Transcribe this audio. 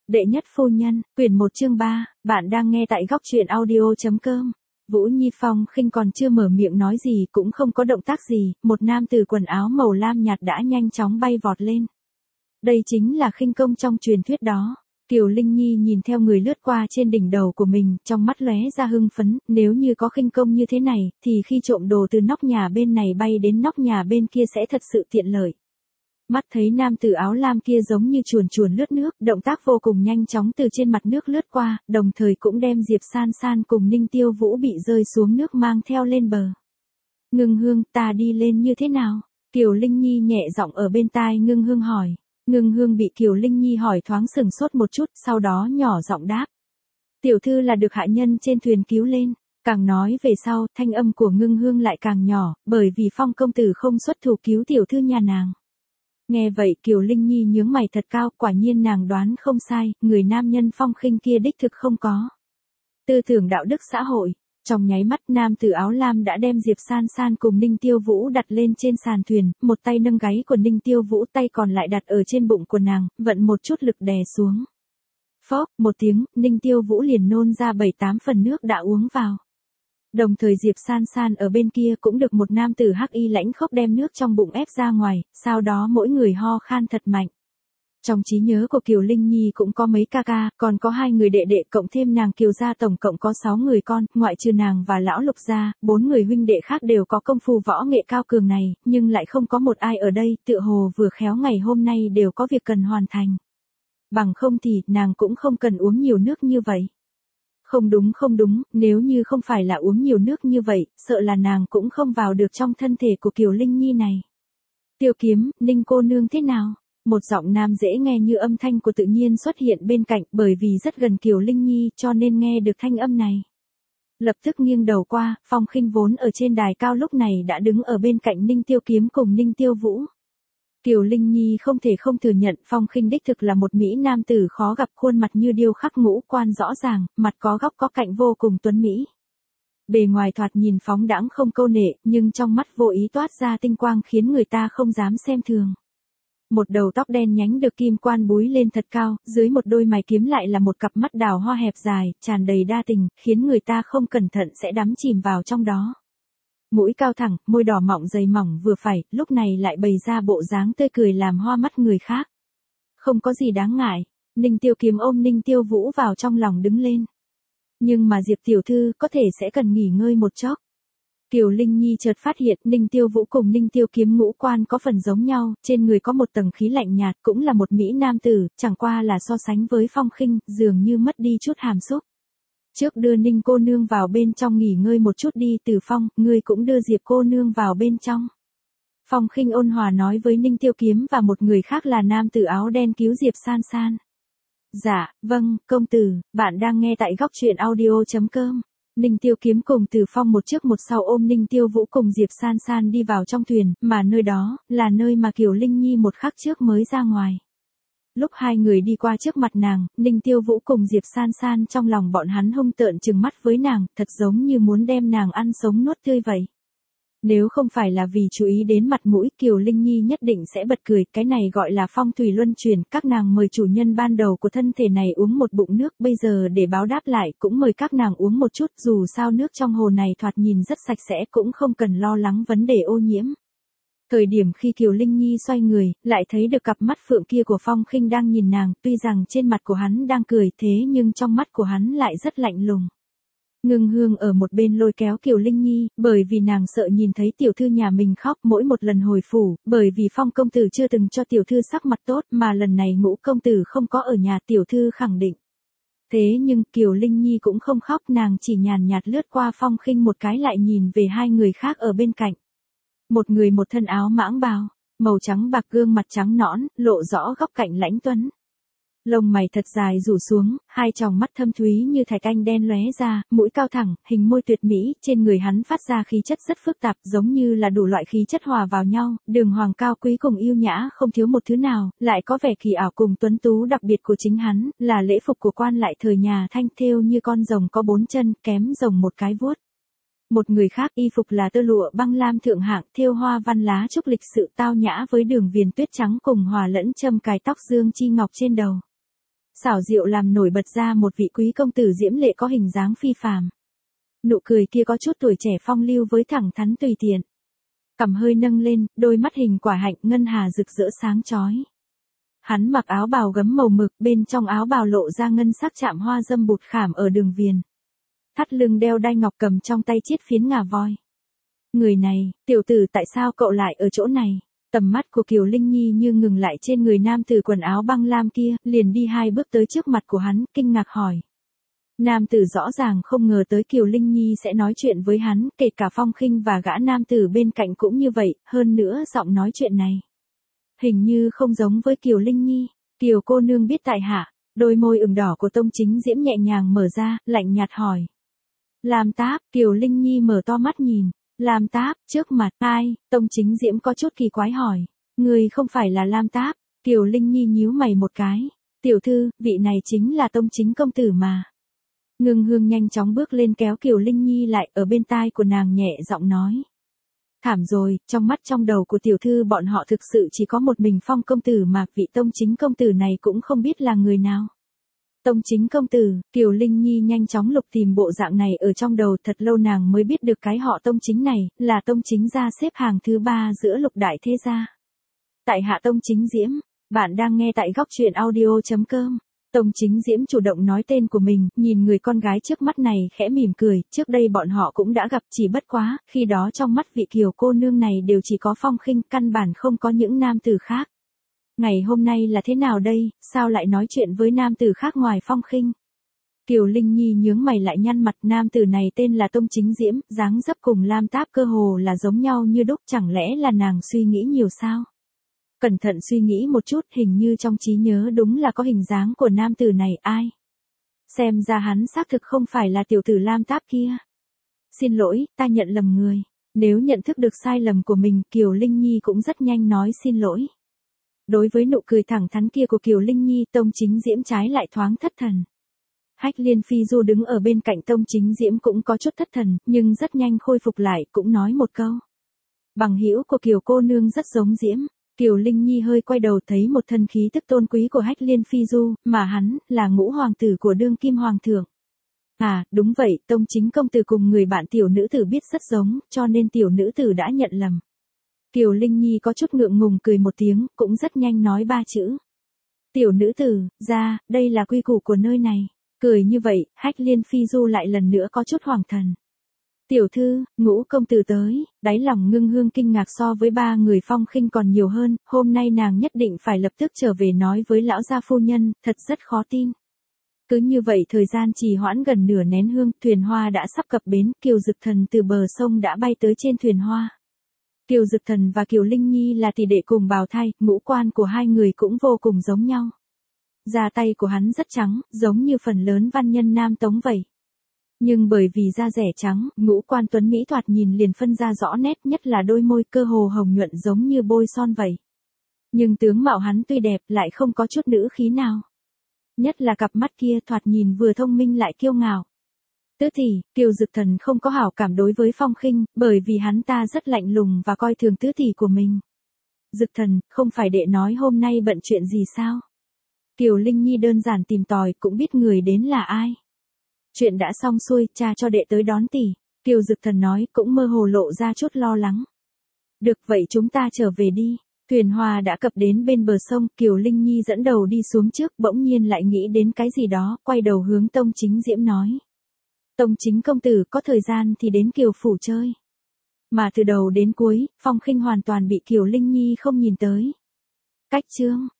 Đệ nhất phu nhân, quyển 1 chương 3, bạn đang nghe tại góc truyện audio.com. Vũ Nhi Phong Khinh còn chưa mở miệng nói gì cũng không có động tác gì, một nam tử quần áo màu lam nhạt đã nhanh chóng bay vọt lên. Đây chính là khinh công trong truyền thuyết đó. Kiều Linh Nhi nhìn theo người lướt qua trên đỉnh đầu của mình, trong mắt lóe ra hưng phấn, nếu như có khinh công như thế này, thì khi trộm đồ từ nóc nhà bên này bay đến nóc nhà bên kia sẽ thật sự tiện lợi. Mắt thấy nam tử áo lam kia giống như chuồn chuồn lướt nước, động tác vô cùng nhanh chóng từ trên mặt nước lướt qua, đồng thời cũng đem Diệp San San cùng Ninh Tiêu Vũ bị rơi xuống nước mang theo lên bờ. Ngưng Hương, ta đi lên như thế nào? Kiều Linh Nhi nhẹ giọng ở bên tai Ngưng Hương hỏi. Ngưng Hương bị Kiều Linh Nhi hỏi thoáng sừng sốt một chút, sau đó nhỏ giọng đáp. Tiểu thư là được hạ nhân trên thuyền cứu lên. Càng nói về sau, thanh âm của Ngưng Hương lại càng nhỏ, bởi vì Phong công tử không xuất thủ cứu tiểu thư nhà nàng. Nghe vậy Kiều Linh Nhi nhướng mày thật cao, quả nhiên nàng đoán không sai, người nam nhân Phong Khinh kia đích thực không có tư tưởng đạo đức xã hội. Trong nháy mắt nam tử áo lam đã đem Diệp San San cùng Ninh Tiêu Vũ đặt lên trên sàn thuyền, một tay nâng gáy của Ninh Tiêu Vũ, tay còn lại đặt ở trên bụng của nàng, vận một chút lực đè xuống. Phốc, một tiếng, Ninh Tiêu Vũ liền nôn ra 7-8 phần nước đã uống vào. Đồng thời Diệp San San ở bên kia cũng được một nam tử hắc y lãnh khốc đem nước trong bụng ép ra ngoài, sau đó mỗi người ho khan thật mạnh. Trong trí nhớ của Kiều Linh Nhi cũng có mấy ca ca, còn có 2 người đệ đệ cộng thêm nàng Kiều gia tổng cộng có 6 người con, ngoại trừ nàng và lão Lục gia, 4 người huynh đệ khác đều có công phu võ nghệ cao cường này, nhưng lại không có một ai ở đây, tựa hồ vừa khéo ngày hôm nay đều có việc cần hoàn thành. Bằng không thì nàng cũng không cần uống nhiều nước như vậy. Không đúng, nếu như không phải là uống nhiều nước như vậy, sợ là nàng cũng không vào được trong thân thể của Kiều Linh Nhi này. Tiêu Kiếm, Ninh cô nương thế nào? Một giọng nam dễ nghe như âm thanh của tự nhiên xuất hiện bên cạnh, bởi vì rất gần Kiều Linh Nhi cho nên nghe được thanh âm này. Lập tức nghiêng đầu qua, Phong Khinh vốn ở trên đài cao lúc này đã đứng ở bên cạnh Ninh Tiêu Kiếm cùng Ninh Tiêu Vũ. Kiều Linh Nhi không thể không thừa nhận Phong Khinh đích thực là một mỹ nam tử khó gặp, khuôn mặt như điêu khắc ngũ quan rõ ràng, mặt có góc có cạnh vô cùng tuấn mỹ. Bề ngoài thoạt nhìn phóng đãng không câu nệ, nhưng trong mắt vô ý toát ra tinh quang khiến người ta không dám xem thường. Một đầu tóc đen nhánh được kim quan búi lên thật cao, dưới một đôi mày kiếm lại là một cặp mắt đào hoa hẹp dài, tràn đầy đa tình, khiến người ta không cẩn thận sẽ đắm chìm vào trong đó. Mũi cao thẳng, môi đỏ mọng dày mỏng vừa phải, lúc này lại bày ra bộ dáng tươi cười làm hoa mắt người khác. Không có gì đáng ngại, Ninh Tiêu Kiếm ôm Ninh Tiêu Vũ vào trong lòng đứng lên. Nhưng mà Diệp tiểu thư có thể sẽ cần nghỉ ngơi một chốc. Kiều Linh Nhi chợt phát hiện Ninh Tiêu Vũ cùng Ninh Tiêu Kiếm ngũ quan có phần giống nhau, trên người có một tầng khí lạnh nhạt, cũng là một mỹ nam tử, chẳng qua là so sánh với Phong Khinh, dường như mất đi chút hàm xúc. Trước đưa Ninh cô nương vào bên trong nghỉ ngơi một chút đi, Từ Phong, ngươi cũng đưa Diệp cô nương vào bên trong. Phong Khinh ôn hòa nói với Ninh Tiêu Kiếm và một người khác là nam tử áo đen cứu Diệp San San. Dạ, vâng, công tử, bạn đang nghe tại góc truyện audio.com. Ninh Tiêu Kiếm cùng Từ Phong một trước một sau ôm Ninh Tiêu Vũ cùng Diệp San San đi vào trong thuyền, mà nơi đó là nơi mà Kiều Linh Nhi một khắc trước mới ra ngoài. Lúc 2 người đi qua trước mặt nàng, Ninh Tiêu Vũ cùng Diệp San San trong lòng bọn hắn hung tợn trừng mắt với nàng, thật giống như muốn đem nàng ăn sống nuốt tươi vậy. Nếu không phải là vì chú ý đến mặt mũi, Kiều Linh Nhi nhất định sẽ bật cười, cái này gọi là phong thủy luân chuyển, các nàng mời chủ nhân ban đầu của thân thể này uống một bụng nước, bây giờ để báo đáp lại cũng mời các nàng uống một chút, dù sao nước trong hồ này thoạt nhìn rất sạch sẽ, cũng không cần lo lắng vấn đề ô nhiễm. Thời điểm khi Kiều Linh Nhi xoay người, lại thấy được cặp mắt phượng kia của Phong Khinh đang nhìn nàng, tuy rằng trên mặt của hắn đang cười thế nhưng trong mắt của hắn lại rất lạnh lùng. Ngưng Hương ở một bên lôi kéo Kiều Linh Nhi, bởi vì nàng sợ nhìn thấy tiểu thư nhà mình khóc mỗi một lần hồi phủ, bởi vì Phong công tử chưa từng cho tiểu thư sắc mặt tốt, mà lần này Ngũ công tử không có ở nhà, tiểu thư khẳng định. Thế nhưng Kiều Linh Nhi cũng không khóc, nàng chỉ nhàn nhạt lướt qua Phong Khinh một cái lại nhìn về 2 người khác ở bên cạnh. Một người một thân áo mãng bào, màu trắng bạc, gương mặt trắng nõn, lộ rõ góc cạnh lãnh tuấn. Lông mày thật dài rủ xuống, 2 tròng mắt thâm thúy như thạch anh đen lóe ra, mũi cao thẳng, hình môi tuyệt mỹ, trên người hắn phát ra khí chất rất phức tạp, giống như là đủ loại khí chất hòa vào nhau, đường hoàng cao quý cùng yêu nhã không thiếu một thứ nào, lại có vẻ kỳ ảo cùng tuấn tú đặc biệt của chính hắn, là lễ phục của quan lại thời nhà Thanh, thêu như con rồng có 4 chân, kém rồng một cái vuốt. Một người khác y phục là tơ lụa băng lam thượng hạng, thêu hoa văn lá trúc, lịch sự tao nhã với đường viền tuyết trắng cùng hòa lẫn châm cài tóc dương chi ngọc trên đầu. xảo diệu làm nổi bật ra một vị quý công tử diễm lệ có hình dáng phi phàm. Nụ cười kia có chút tuổi trẻ phong lưu với thẳng thắn tùy tiện. Cằm hơi nâng lên, đôi mắt hình quả hạnh ngân hà rực rỡ sáng chói. Hắn mặc áo bào gấm màu mực, bên trong áo bào lộ ra ngân sắc chạm hoa dâm bụt khảm ở đường viền. Thắt lưng đeo đai ngọc cầm trong tay chiết phiến ngà voi. Người này, tiểu tử tại sao cậu lại ở chỗ này? Tầm mắt của Kiều Linh Nhi như ngừng lại trên người nam tử quần áo băng lam kia, liền đi 2 bước tới trước mặt của hắn, kinh ngạc hỏi. Nam tử rõ ràng không ngờ tới Kiều Linh Nhi sẽ nói chuyện với hắn, kể cả Phong Khinh và gã nam tử bên cạnh cũng như vậy, hơn nữa giọng nói chuyện này hình như không giống với Kiều Linh Nhi. Kiều cô nương biết tại hạ. Đôi môi ửng đỏ của Tông Chính Diễm nhẹ nhàng mở ra, lạnh nhạt hỏi. Lam Táp, Kiều Linh Nhi mở to mắt nhìn. Lam Táp, trước mặt, ai? Tông Chính Diễm có chút kỳ quái hỏi. Người không phải là Lam Táp. Kiều Linh Nhi nhíu mày một cái. Tiểu thư, vị này chính là Tông Chính công tử mà. Ngưng Hương nhanh chóng bước lên kéo Kiều Linh Nhi lại, ở bên tai của nàng nhẹ giọng nói. Thảm rồi, trong mắt trong đầu của tiểu thư bọn họ thực sự chỉ có một mình Phong công tử mà vị Tông Chính công tử này cũng không biết là người nào. Tông Chính công tử, Kiều Linh Nhi nhanh chóng lục tìm bộ dạng này ở trong đầu, thật lâu nàng mới biết được cái họ Tông Chính này, là Tông Chính gia xếp hàng thứ 3 giữa lục đại thế gia. Tại hạ Tông Chính Diễm, bạn đang nghe tại góc truyện audio.com. Tông Chính Diễm chủ động nói tên của mình, nhìn người con gái trước mắt này khẽ mỉm cười, trước đây bọn họ cũng đã gặp, chỉ bất quá, khi đó trong mắt vị Kiều cô nương này đều chỉ có Phong Khinh, căn bản không có những nam tử khác. Ngày hôm nay là thế nào đây, sao lại nói chuyện với nam tử khác ngoài Phong Khinh? Kiều Linh Nhi nhướng mày lại nhăn mặt, nam tử này tên là Tông Chính Diễm, dáng dấp cùng Lam Táp cơ hồ là giống nhau như đúc, chẳng lẽ là nàng suy nghĩ nhiều sao? Cẩn thận suy nghĩ một chút, hình như trong trí nhớ đúng là có hình dáng của nam tử này, ai? Xem ra hắn xác thực không phải là tiểu tử Lam Táp kia. Xin lỗi, ta nhận lầm người. Nếu nhận thức được sai lầm của mình, Kiều Linh Nhi cũng rất nhanh nói xin lỗi. Đối với nụ cười thẳng thắn kia của Kiều Linh Nhi, Tông Chính Diễm trái lại thoáng thất thần. Hách Liên Phi Du đứng ở bên cạnh Tông Chính Diễm cũng có chút thất thần, nhưng rất nhanh khôi phục lại, cũng nói một câu. Bằng hữu của Kiều cô nương rất giống Diễm. Kiều Linh Nhi hơi quay đầu thấy một thân khí tức tôn quý của Hách Liên Phi Du, mà hắn, là ngũ hoàng tử của đương kim hoàng thượng. À, đúng vậy, Tông Chính công tử cùng người bạn tiểu nữ tử biết rất giống, cho nên tiểu nữ tử đã nhận lầm. Kiều Linh Nhi có chút ngượng ngùng cười một tiếng, cũng rất nhanh nói 3 chữ. Tiểu nữ tử, ra, đây là quy củ của nơi này. Cười như vậy, Hách Liên Phi Du lại lần nữa có chút hoàng thần. Tiểu thư, ngũ công tử tới, đáy lòng Ngưng Hương kinh ngạc so với 3 người Phong Khinh còn nhiều hơn, hôm nay nàng nhất định phải lập tức trở về nói với lão gia phu nhân, thật rất khó tin. Cứ như vậy thời gian trì hoãn gần nửa nén hương, thuyền hoa đã sắp cập bến, Kiều Dực Thần từ bờ sông đã bay tới trên thuyền hoa. Kiều Dực Thần và Kiều Linh Nhi là tỷ đệ cùng bào thai, ngũ quan của hai người cũng vô cùng giống nhau. Da tay của hắn rất trắng, giống như phần lớn văn nhân Nam Tống vậy. Nhưng bởi vì da rẻ trắng, ngũ quan tuấn mỹ thoạt nhìn liền phân ra rõ nét, nhất là đôi môi cơ hồ hồng nhuận giống như bôi son vậy. Nhưng tướng mạo hắn tuy đẹp lại không có chút nữ khí nào. Nhất là cặp mắt kia thoạt nhìn vừa thông minh lại kiêu ngạo. Tứ tỷ, Kiều Dực Thần không có hảo cảm đối với Phong Khinh, bởi vì hắn ta rất lạnh lùng và coi thường tứ tỷ của mình. Dực Thần, không phải đệ nói hôm nay bận chuyện gì sao? Kiều Linh Nhi đơn giản tìm tòi, cũng biết người đến là ai. Chuyện đã xong xuôi, cha cho đệ tới đón tỷ. Kiều Dực Thần nói, cũng mơ hồ lộ ra chút lo lắng. Được vậy chúng ta trở về đi. Thuyền hoa đã cập đến bên bờ sông, Kiều Linh Nhi dẫn đầu đi xuống trước, bỗng nhiên lại nghĩ đến cái gì đó, quay đầu hướng Tông Chính Diễm nói. Tông Chính công tử có thời gian thì đến Kiều phủ chơi. Mà từ đầu đến cuối, Phong Khinh hoàn toàn bị Kiều Linh Nhi không nhìn tới. Cách chương.